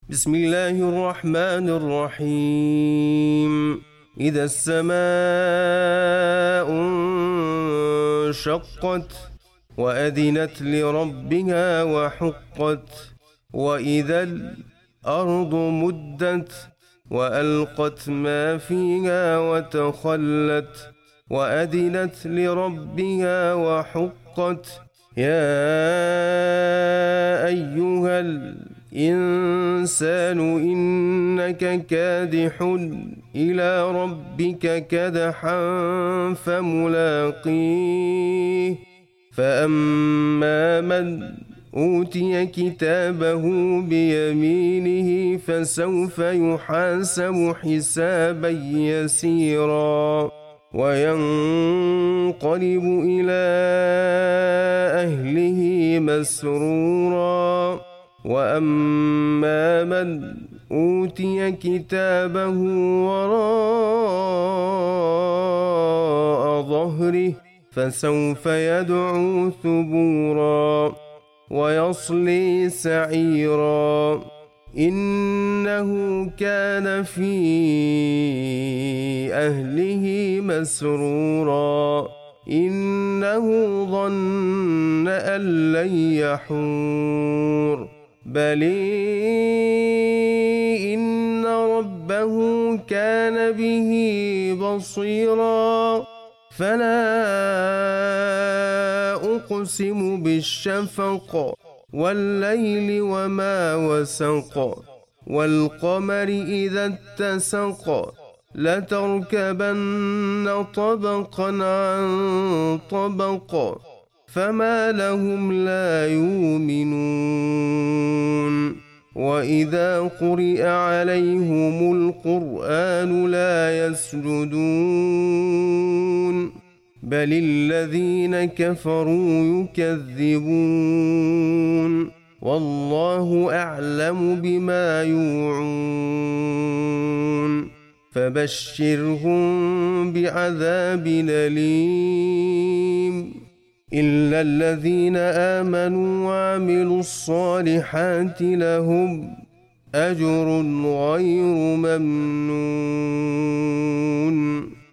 بسم الله الرحمن الرحيم. إذا السماء انشقت وأذنت لربها وحقت، وإذا الأرض مدت وألقت ما فيها وتخلت وأذنت لربها وحقت. يا أيها الإنسان إنك كادح إلى ربك كدحا فملاقيه. فأما من أوتي كتابه بيمينه فسوف يحاسب حسابا يسيرا وينقلب إلى أهله مسرورا. وأما من أوتي كتابه وراء ظهره فسوف يدعو ثبورا ويصلي سعيرا. إنه كان في أهله مسرورا إنه ظن أن لن يحور بل إن ربه كان به بصيرا. فلا أقسم بالشفق والليل وما وسق والقمر إذا اتسق لتركبن طبقا عن طبق فما لهم لا يؤمنون. وإذا قرئ عليهم القرآن لا يسجدون بل الذين كفروا يكذبون والله أعلم بما يوعون. فبشرهم بعذاب أليم إلا الذين آمنوا وعملوا الصالحات لهم أجر غير ممنون.